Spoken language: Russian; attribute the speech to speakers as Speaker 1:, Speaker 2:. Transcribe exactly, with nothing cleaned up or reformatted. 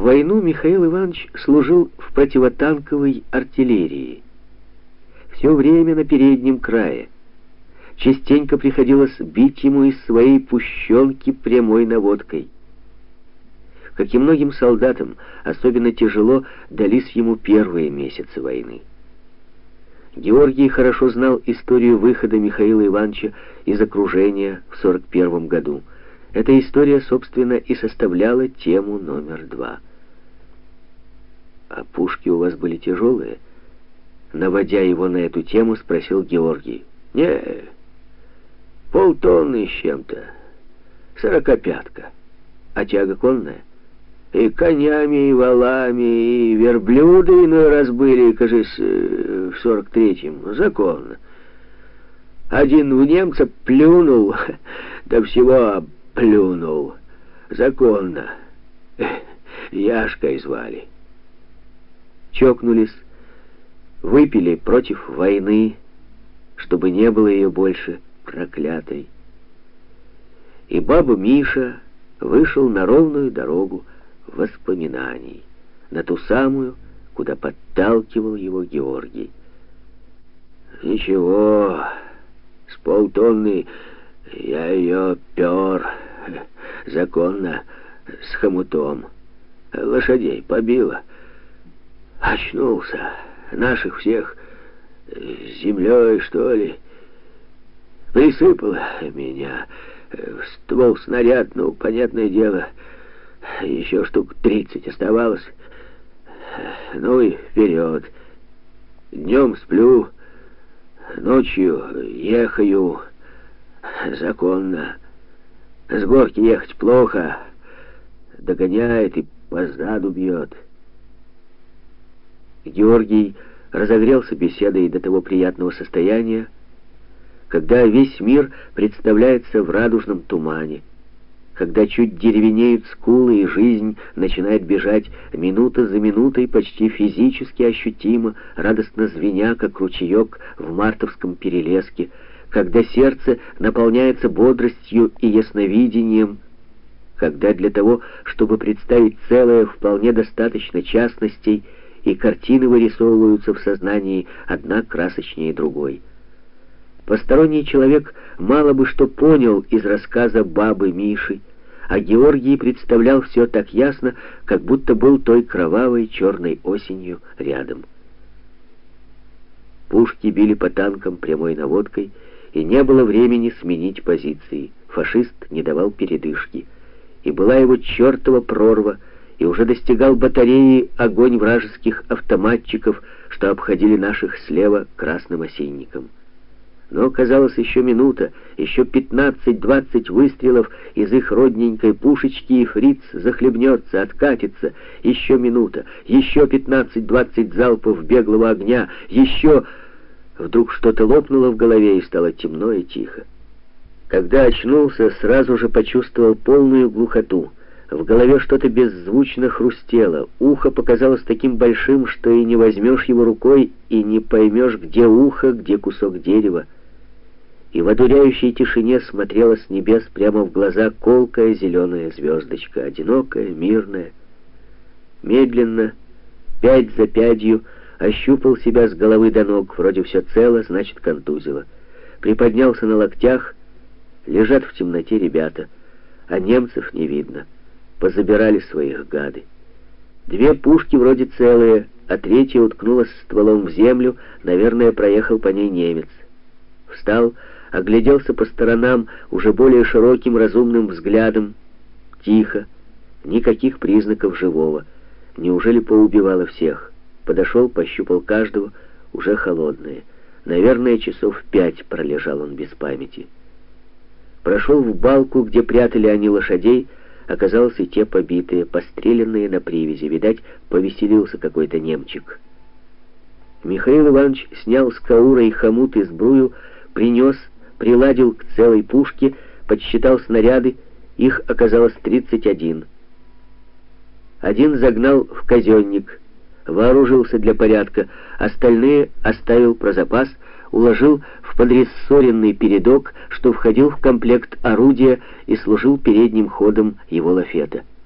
Speaker 1: войну Михаил Иванович служил в противотанковой артиллерии. Все время на переднем крае. Частенько приходилось бить ему из своей пущенки прямой наводкой. Как и многим солдатам, особенно тяжело дались ему первые месяцы войны. Георгий хорошо знал историю выхода Михаила Ивановича из окружения в сорок первом году. Эта история, собственно, и составляла тему номер два. «А пушки у вас были тяжелые?» Наводя его на эту тему, спросил Георгий. «Не, полтонны с чем-то, сорокопятка. А тяга конная? И конями, и валами, и верблюды иной раз были, кажись, в сорок третьем, законно. Один в немца плюнул, да всего плюнул, законно. Яшкой звали». Чокнулись, выпили против войны, чтобы не было ее больше, проклятой. И баба Миша вышел на ровную дорогу воспоминаний, на ту самую, куда подталкивал его Георгий. «Ничего, с полтонны я ее пер, законно, с хомутом. Лошадей побила. Очнулся, наших всех землей, что ли. Присыпало меня. Ствол снаряд, ну, понятное дело, еще штук тридцать оставалось. Ну и вперед. Днем сплю, ночью ехаю, законно. С горки ехать плохо, догоняет и позаду бьет». Георгий разогрелся беседой до того приятного состояния, когда весь мир представляется в радужном тумане, когда чуть деревенеют скулы и жизнь начинает бежать минута за минутой почти физически ощутимо, радостно звеня, как ручеек в мартовском перелеске, когда сердце наполняется бодростью и ясновидением, когда для того, чтобы представить целое, вполне достаточно частностей, и картины вырисовываются в сознании одна красочнее другой. Посторонний человек мало бы что понял из рассказа бабы Миши, а Георгий представлял все так ясно, как будто был той кровавой черной осенью рядом. Пушки били по танкам прямой наводкой, и не было времени сменить позиции. Фашист не давал передышки, и была его чертова прорва, и уже достигал батареи огонь вражеских автоматчиков, что обходили наших слева красным осенником. Но, казалось, еще минута, еще пятнадцать-двадцать выстрелов из их родненькой пушечки, и фриц захлебнется, откатится. Еще минута, еще пятнадцать-двадцать залпов беглого огня, еще... Вдруг что-то лопнуло в голове, и стало темно и тихо. Когда очнулся, сразу же почувствовал полную глухоту. В голове что-то беззвучно хрустело, ухо показалось таким большим, что и не возьмешь его рукой, и не поймешь, где ухо, где кусок дерева. И в одуряющей тишине смотрела с небес прямо в глаза колкая зеленая звездочка, одинокая, мирная. Медленно, пять за пятью, ощупал себя с головы до ног, вроде все цело, значит, контузило. Приподнялся на локтях, лежат в темноте ребята, а немцев не видно. Позабирали своих гады. Две пушки вроде целые, а третья уткнулась стволом в землю, наверное, проехал по ней немец. Встал, огляделся по сторонам уже более широким разумным взглядом. Тихо, никаких признаков живого. Неужели поубивало всех? Подошел, пощупал каждого, уже холодные. Наверное, часов пять пролежал он без памяти. Прошел в балку, где прятали они лошадей. Оказалось, и те побитые, постреленные на привязи. Видать, повеселился какой-то немчик. Михаил Иванович снял с каура и хомут и сбрую, принес, приладил к целой пушке, подсчитал снаряды, их оказалось тридцать один. Один загнал в казенник, вооружился для порядка, остальные оставил про запас, уложил в подрессоренный передок, что входил в комплект орудия и служил передним ходом его лафета.